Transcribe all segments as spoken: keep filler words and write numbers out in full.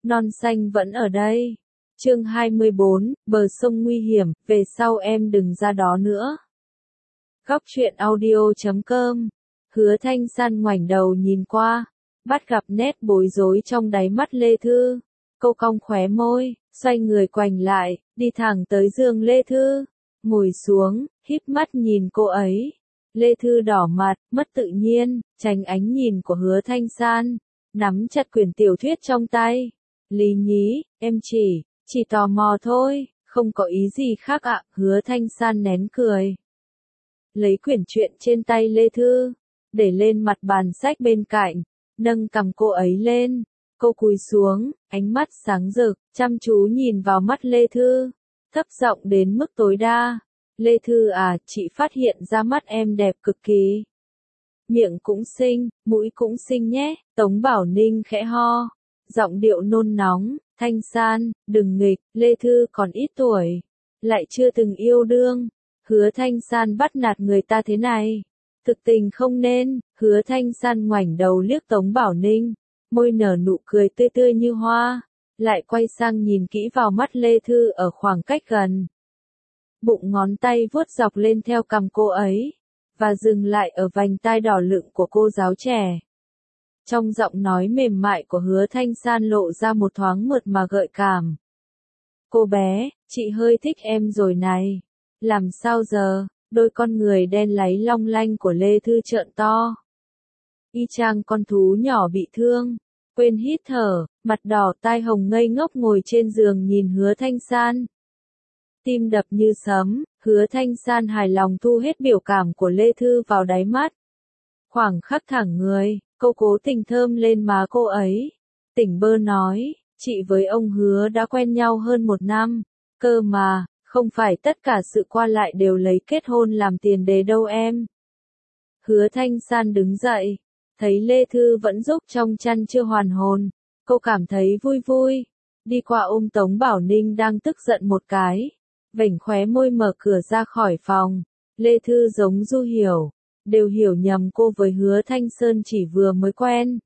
non xanh vẫn ở đây. Chương hai mươi bốn, bờ sông nguy hiểm, về sau em đừng ra đó nữa. Góc truyện audio chấm com. Hứa Thanh San ngoảnh đầu nhìn qua, bắt gặp nét bối rối trong đáy mắt Lê Thư. Cô cong khóe môi, xoay người quành lại, đi thẳng tới giường Lê Thư, ngồi xuống, híp mắt nhìn cô ấy. Lê Thư đỏ mặt, mất tự nhiên, tránh ánh nhìn của Hứa Thanh San, nắm chặt quyển tiểu thuyết trong tay. Lý nhí, em chỉ, chỉ tò mò thôi, không có ý gì khác ạ. Hứa Thanh San nén cười, lấy quyển truyện trên tay Lê Thư, để lên mặt bàn sách bên cạnh, nâng cằm cô ấy lên. Cô cúi xuống, ánh mắt sáng rực, chăm chú nhìn vào mắt Lê Thư, thấp giọng đến mức tối đa. Lê Thư à, chị phát hiện ra mắt em đẹp cực kỳ. Miệng cũng xinh, mũi cũng xinh nhé. Tống Bảo Ninh khẽ ho, giọng điệu nôn nóng. Thanh San, đừng nghịch, Lê Thư còn ít tuổi, lại chưa từng yêu đương. Hứa Thanh San bắt nạt người ta thế này, thực tình không nên. Hứa Thanh San ngoảnh đầu liếc Tống Bảo Ninh, môi nở nụ cười tươi tươi như hoa, lại quay sang nhìn kỹ vào mắt Lê Thư ở khoảng cách gần. Bụng ngón tay vuốt dọc lên theo cằm cô ấy, và dừng lại ở vành tai đỏ lựng của cô giáo trẻ. Trong giọng nói mềm mại của Hứa Thanh San lộ ra một thoáng mượt mà gợi cảm. Cô bé, chị hơi thích em rồi này. Làm sao giờ? Đôi con người đen láy long lanh của Lê Thư trợn to, y chang con thú nhỏ bị thương, quên hít thở, mặt đỏ tai hồng ngây ngốc ngồi trên giường nhìn Hứa Thanh San. Tim đập như sấm, Hứa Thanh San hài lòng thu hết biểu cảm của Lê Thư vào đáy mắt. Khoảng khắc thẳng người, cô cố tình thơm lên má cô ấy. Tỉnh bơ nói, chị với ông Hứa đã quen nhau hơn một năm, cơ mà, không phải tất cả sự qua lại đều lấy kết hôn làm tiền đề đâu em. Hứa Thanh San đứng dậy, thấy Lê Thư vẫn rúc trong chăn chưa hoàn hồn, cô cảm thấy vui vui, đi qua ôm Tống Bảo Ninh đang tức giận một cái, vểnh khóe môi mở cửa ra khỏi phòng. Lê Thư giống Du Hiểu, đều hiểu nhầm cô với Hứa Thanh Sơn chỉ vừa mới quen.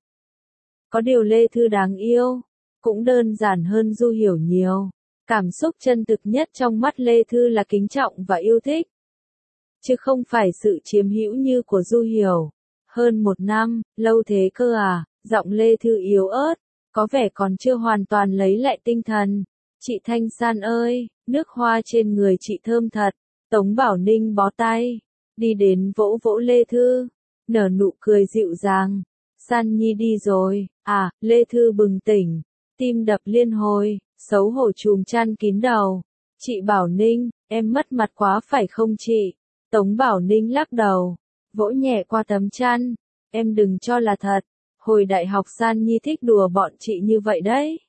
Có điều Lê Thư đáng yêu, cũng đơn giản hơn Du Hiểu nhiều. Cảm xúc chân thực nhất trong mắt Lê Thư là kính trọng và yêu thích, chứ không phải sự chiếm hữu như của Du Hiểu. Hơn một năm, lâu thế cơ à? Giọng Lê Thư yếu ớt, có vẻ còn chưa hoàn toàn lấy lại tinh thần. Chị Thanh San ơi, nước hoa trên người chị thơm thật. Tống Bảo Ninh bó tay, đi đến vỗ vỗ Lê Thư, nở nụ cười dịu dàng. San Nhi đi rồi, à? Lê Thư bừng tỉnh, tim đập liên hồi, xấu hổ chùm chăn kín đầu. Chị Bảo Ninh, em mất mặt quá phải không chị? Tống Bảo Ninh lắc đầu, vỗ nhẹ qua tấm chăn. Em đừng cho là thật, hồi đại học San Nhi thích đùa bọn chị như vậy đấy.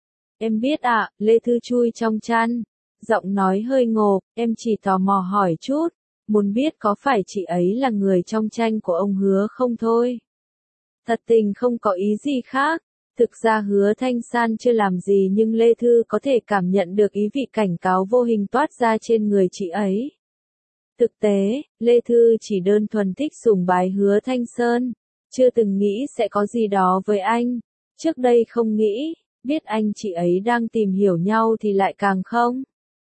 Em biết ạ. À, Lê Thư chui trong chăn, giọng nói hơi ngộp, em chỉ tò mò hỏi chút, muốn biết có phải chị ấy là người trong tranh của ông Hứa không thôi. Thật tình không có ý gì khác. Thực ra Hứa Thanh San chưa làm gì nhưng Lê Thư có thể cảm nhận được ý vị cảnh cáo vô hình toát ra trên người chị ấy. Thực tế, Lê Thư chỉ đơn thuần thích sùng bái Hứa Thanh Sơn, chưa từng nghĩ sẽ có gì đó với anh. Trước đây không nghĩ, biết anh chị ấy đang tìm hiểu nhau thì lại càng không.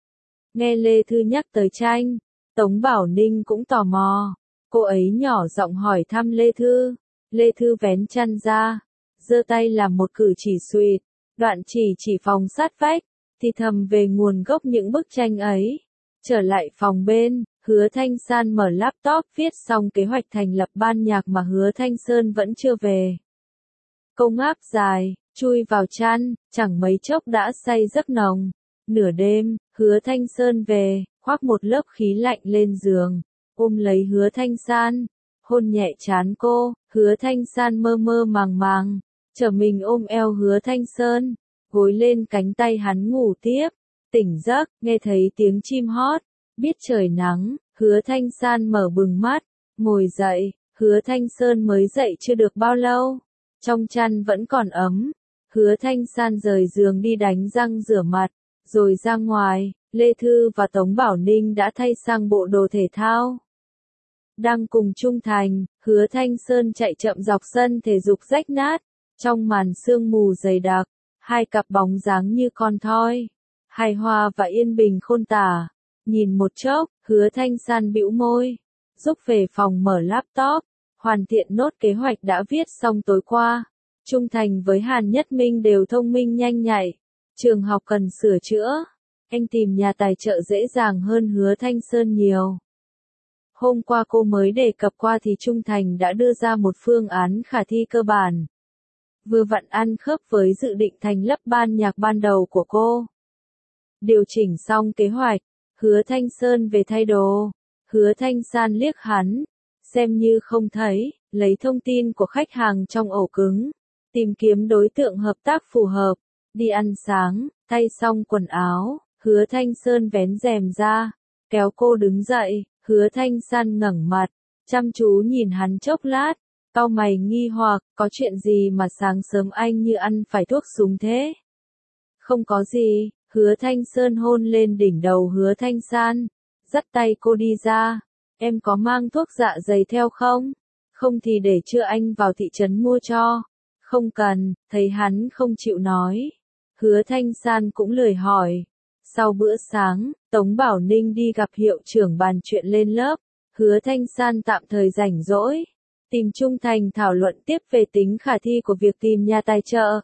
Nghe Lê Thư nhắc tới tranh, Tống Bảo Ninh cũng tò mò. Cô ấy nhỏ giọng hỏi thăm Lê Thư. Lê Thư vén chăn ra, giơ tay làm một cử chỉ suyệt, đoạn chỉ chỉ phòng sát vách, thì thầm về nguồn gốc những bức tranh ấy. Trở lại phòng bên, Hứa Thanh San mở laptop viết xong kế hoạch thành lập ban nhạc mà Hứa Thanh Sơn vẫn chưa về. Câu ngáp dài, chui vào chăn, chẳng mấy chốc đã say giấc nồng. Nửa đêm, Hứa Thanh Sơn về, khoác một lớp khí lạnh lên giường, ôm lấy Hứa Thanh San, hôn nhẹ trán cô. Hứa Thanh San mơ mơ màng màng, trở mình ôm eo Hứa Thanh Sơn, gối lên cánh tay hắn ngủ tiếp. Tỉnh giấc, nghe thấy tiếng chim hót, biết trời nắng, Hứa Thanh San mở bừng mắt, ngồi dậy. Hứa Thanh Sơn mới dậy chưa được bao lâu, trong chăn vẫn còn ấm. Hứa Thanh San rời giường đi đánh răng rửa mặt, rồi ra ngoài. Lê Thư và Tống Bảo Ninh đã thay sang bộ đồ thể thao. Đang cùng trung thành, Hứa Thanh Sơn chạy chậm dọc sân thể dục rách nát, trong màn sương mù dày đặc, Hai cặp bóng dáng như con thoi, hài hòa và yên bình khôn tả. Nhìn một chốc, Hứa Thanh San bĩu môi, rúc về phòng mở laptop, hoàn thiện nốt kế hoạch đã viết xong tối qua. Trung Thành với Hàn Nhất Minh đều thông minh nhanh nhạy. Trường học cần sửa chữa. Anh tìm nhà tài trợ dễ dàng hơn Hứa Thanh Sơn nhiều. Hôm qua cô mới đề cập qua thì Trung Thành đã đưa ra một phương án khả thi cơ bản. Vừa vặn ăn khớp với dự định thành lập ban nhạc ban đầu của cô. Điều chỉnh xong kế hoạch, Hứa Thanh Sơn về thay đồ. Hứa Thanh San liếc hắn, xem như không thấy, lấy thông tin của khách hàng trong ổ cứng, tìm kiếm đối tượng hợp tác phù hợp, đi ăn sáng, thay xong quần áo, Hứa Thanh Sơn vén rèm ra, kéo cô đứng dậy, Hứa Thanh San ngẩng mặt, chăm chú nhìn hắn chốc lát, cau mày nghi hoặc, có chuyện gì mà sáng sớm anh như ăn phải thuốc súng thế? Không có gì, Hứa Thanh Sơn hôn lên đỉnh đầu Hứa Thanh San, dắt tay cô đi ra, em có mang thuốc dạ dày theo không? Không thì để trưa anh vào thị trấn mua cho. Không cần, thấy hắn không chịu nói. Hứa Thanh San cũng lười hỏi. Sau bữa sáng, Tống Bảo Ninh đi gặp hiệu trưởng bàn chuyện lên lớp. Hứa Thanh San tạm thời rảnh rỗi, tìm Trung Thành thảo luận tiếp về tính khả thi của việc tìm nhà tài trợ.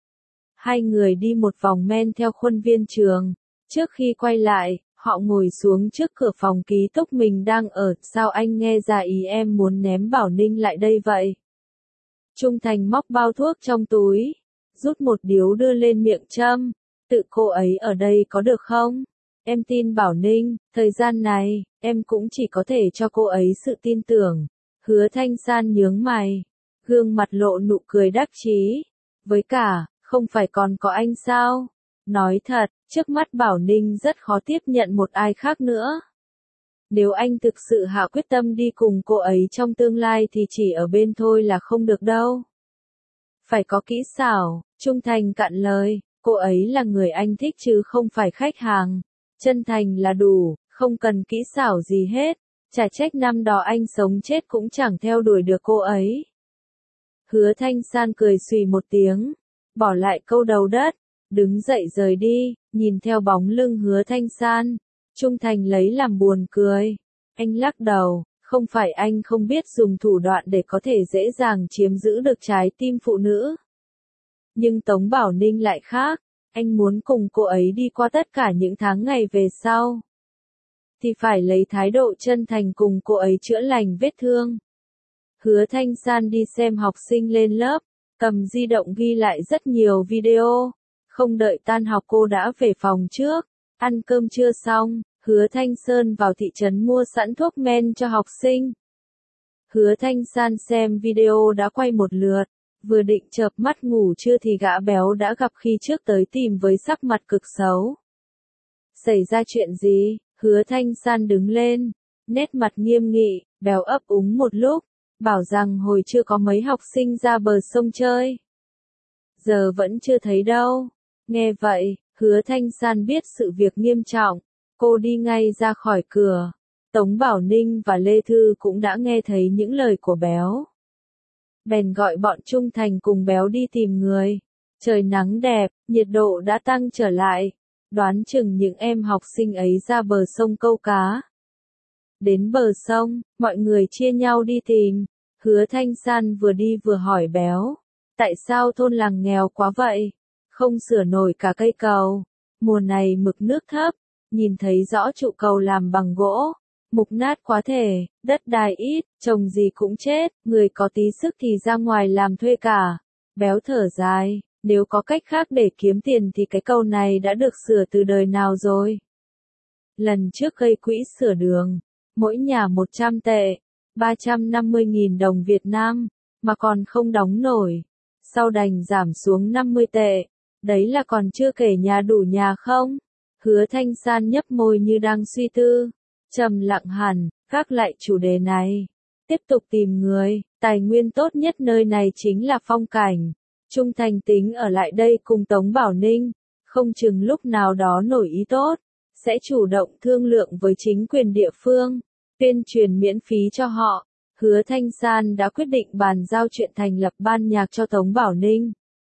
Hai người đi một vòng men theo khuôn viên trường. Trước khi quay lại, họ ngồi xuống trước cửa phòng ký túc mình đang ở. Sao anh nghe ra ý em muốn ném Bảo Ninh lại đây vậy? Trung Thành móc bao thuốc trong túi, rút một điếu đưa lên miệng châm. Tự cô ấy ở đây có được không? Em tin Bảo Ninh, thời gian này, em cũng chỉ có thể cho cô ấy sự tin tưởng. Hứa Thanh San nhướng mày, gương mặt lộ nụ cười đắc chí. Với cả, không phải còn có anh sao? Nói thật, trước mắt Bảo Ninh rất khó tiếp nhận một ai khác nữa. Nếu anh thực sự hạ quyết tâm đi cùng cô ấy trong tương lai thì chỉ ở bên thôi là không được đâu. Phải có kỹ xảo, Trung Thành cạn lời, cô ấy là người anh thích chứ không phải khách hàng. Chân thành là đủ, không cần kỹ xảo gì hết. Chả trách năm đó anh sống chết cũng chẳng theo đuổi được cô ấy. Hứa Thanh San cười xùy một tiếng, bỏ lại câu đầu đất, đứng dậy rời đi, nhìn theo bóng lưng Hứa Thanh San. Trung Thành lấy làm buồn cười. Anh lắc đầu, không phải anh không biết dùng thủ đoạn để có thể dễ dàng chiếm giữ được trái tim phụ nữ. Nhưng Tống Bảo Ninh lại khác, anh muốn cùng cô ấy đi qua tất cả những tháng ngày về sau. Thì phải lấy thái độ chân thành cùng cô ấy chữa lành vết thương. Hứa Thanh San đi xem học sinh lên lớp, cầm di động ghi lại rất nhiều video. Không đợi tan học cô đã về phòng trước. Ăn cơm trưa xong, Hứa Thanh Sơn vào thị trấn mua sẵn thuốc men cho học sinh. Hứa Thanh San xem video đã quay một lượt, vừa định chợp mắt ngủ trưa thì gã béo đã gặp khi trước tới tìm với sắc mặt cực xấu. Xảy ra chuyện gì? Hứa Thanh San đứng lên, nét mặt nghiêm nghị, béo ấp úng một lúc, bảo rằng hồi chưa có mấy học sinh ra bờ sông chơi. Giờ vẫn chưa thấy đâu. Nghe vậy, Hứa Thanh San biết sự việc nghiêm trọng, cô đi ngay ra khỏi cửa. Tống Bảo Ninh và Lê Thư cũng đã nghe thấy những lời của béo. Bèn gọi bọn Trung Thành cùng béo đi tìm người. Trời nắng đẹp, nhiệt độ đã tăng trở lại. Đoán chừng những em học sinh ấy ra bờ sông câu cá. Đến bờ sông, mọi người chia nhau đi tìm. Hứa Thanh San vừa đi vừa hỏi béo. Tại sao thôn làng nghèo quá vậy? Không sửa nổi cả cây cầu. Mùa này mực nước thấp, nhìn thấy rõ trụ cầu làm bằng gỗ. Mục nát quá thể, đất đai ít, trồng gì cũng chết, người có tí sức thì ra ngoài làm thuê cả. Béo thở dài, nếu có cách khác để kiếm tiền thì cái cầu này đã được sửa từ đời nào rồi. Lần trước gây quỹ sửa đường, mỗi nhà một trăm tệ, ba trăm năm mươi nghìn đồng Việt Nam, mà còn không đóng nổi. Sau đành giảm xuống năm mươi tệ, đấy là còn chưa kể nhà đủ nhà không? Hứa Thanh San nhấp môi như đang suy tư. Trầm lặng hẳn, gác lại chủ đề này. Tiếp tục tìm người, tài nguyên tốt nhất nơi này chính là phong cảnh. Trung Thành tính ở lại đây cùng Tống Bảo Ninh, không chừng lúc nào đó nổi ý tốt, sẽ chủ động thương lượng với chính quyền địa phương, tuyên truyền miễn phí cho họ. Hứa Thanh San đã quyết định bàn giao chuyện thành lập ban nhạc cho Tống Bảo Ninh.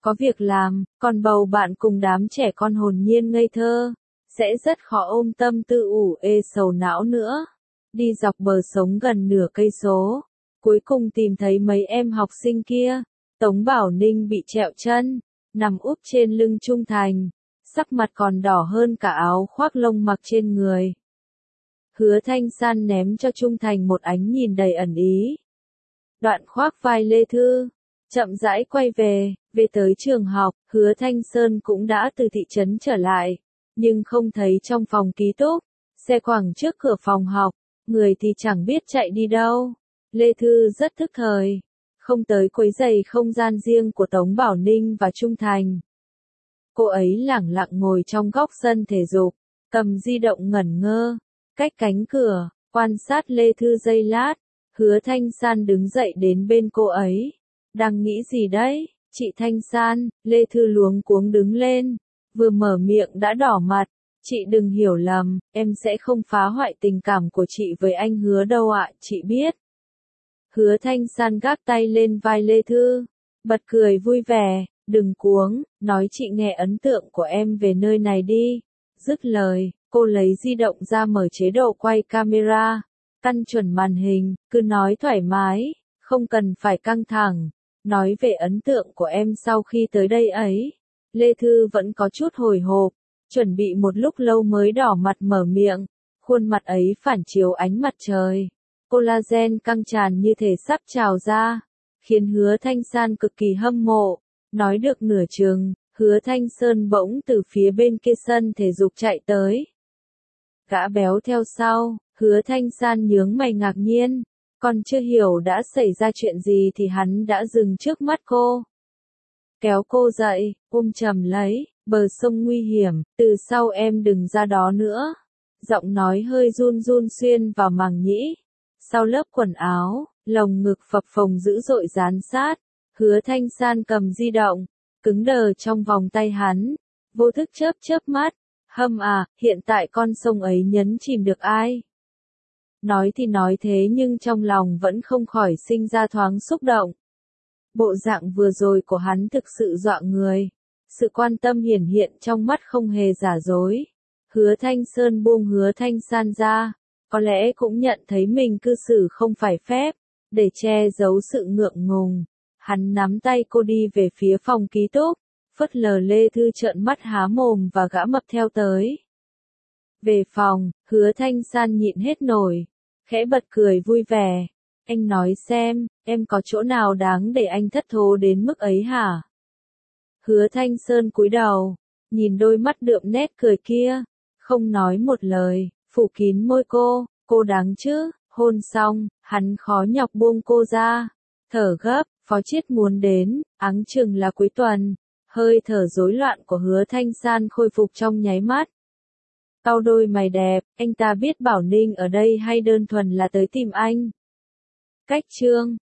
có việc làm, còn bầu bạn cùng đám trẻ con hồn nhiên ngây thơ, sẽ rất khó ôm tâm tư ủ ê sầu não nữa. Đi dọc bờ sống gần nửa cây số, cuối cùng tìm thấy mấy em học sinh kia, Tống Bảo Ninh bị trẹo chân, nằm úp trên lưng Trung Thành, sắc mặt còn đỏ hơn cả áo khoác lông mặc trên người. Hứa Thanh San ném cho Trung Thành một ánh nhìn đầy ẩn ý. Đoạn khoác vai Lê Thư, chậm rãi quay về, về tới trường học, Hứa Thanh Sơn cũng đã từ thị trấn trở lại, nhưng không thấy trong phòng ký túc, xe quẳng trước cửa phòng học, người thì chẳng biết chạy đi đâu. Lê Thư rất thức thời, không tới quấy rầy không gian riêng của Tống Bảo Ninh và Trung Thành. Cô ấy lẳng lặng ngồi trong góc sân thể dục, cầm di động ngẩn ngơ, cách cánh cửa, quan sát Lê Thư giây lát, Hứa Thanh San đứng dậy đến bên cô ấy. Đang nghĩ gì đấy, chị Thanh San? Lê Thư luống cuống đứng lên, vừa mở miệng đã đỏ mặt. Chị đừng hiểu lầm, em sẽ không phá hoại tình cảm của chị với anh Hứa đâu ạ, chị biết. Hứa Thanh San gác tay lên vai Lê Thư, bật cười vui vẻ, đừng cuống, nói chị nghe ấn tượng của em về nơi này đi. Dứt lời, cô lấy di động ra mở chế độ quay camera, căn chuẩn màn hình, cứ nói thoải mái, không cần phải căng thẳng. Nói về ấn tượng của em sau khi tới đây ấy. Lê Thư vẫn có chút hồi hộp, chuẩn bị một lúc lâu mới đỏ mặt mở miệng, khuôn mặt ấy phản chiếu ánh mặt trời. Collagen căng tràn như thể sắp trào ra, khiến Hứa Thanh San cực kỳ hâm mộ. Nói được nửa chừng, Hứa Thanh Sơn bỗng từ phía bên kia sân thể dục chạy tới. Gã béo theo sau, Hứa Thanh San nhướng mày ngạc nhiên, còn chưa hiểu đã xảy ra chuyện gì thì hắn đã dừng trước mắt cô. Kéo cô dậy, ôm chầm lấy, bờ sông nguy hiểm, từ sau em đừng ra đó nữa. Giọng nói hơi run run xuyên vào màng nhĩ. Sau lớp quần áo, lồng ngực phập phồng dữ dội dán sát. Hứa Thanh San cầm di động, cứng đờ trong vòng tay hắn, vô thức chớp chớp mắt. Hâm à, hiện tại con sông ấy nhấn chìm được ai? Nói thì nói thế nhưng trong lòng vẫn không khỏi sinh ra thoáng xúc động. Bộ dạng vừa rồi của hắn thực sự dọa người. Sự quan tâm hiển hiện trong mắt không hề giả dối. Hứa Thanh Sơn buông Hứa Thanh San ra, có lẽ cũng nhận thấy mình cư xử không phải phép, để che giấu sự ngượng ngùng. Hắn nắm tay cô đi về phía phòng ký túc, phớt lờ Lê Thư trợn mắt há mồm và gã mập theo tới. Về phòng, Hứa Thanh San nhịn hết nổi, khẽ bật cười vui vẻ. Anh nói xem, em có chỗ nào đáng để anh thất thố đến mức ấy hả? Hứa Thanh Sơn cúi đầu, nhìn đôi mắt đượm nét cười kia, không nói một lời, phủ kín môi cô, cô đáng chứ. Hôn xong, hắn khó nhọc buông cô ra, thở gấp, Phó Chiết muốn đến, áng chừng là cuối tuần. Hơi thở rối loạn của Hứa Thanh San khôi phục trong nháy mắt. Cau đôi mày đẹp, anh ta biết Bảo Ninh ở đây hay đơn thuần là tới tìm anh? Cách chương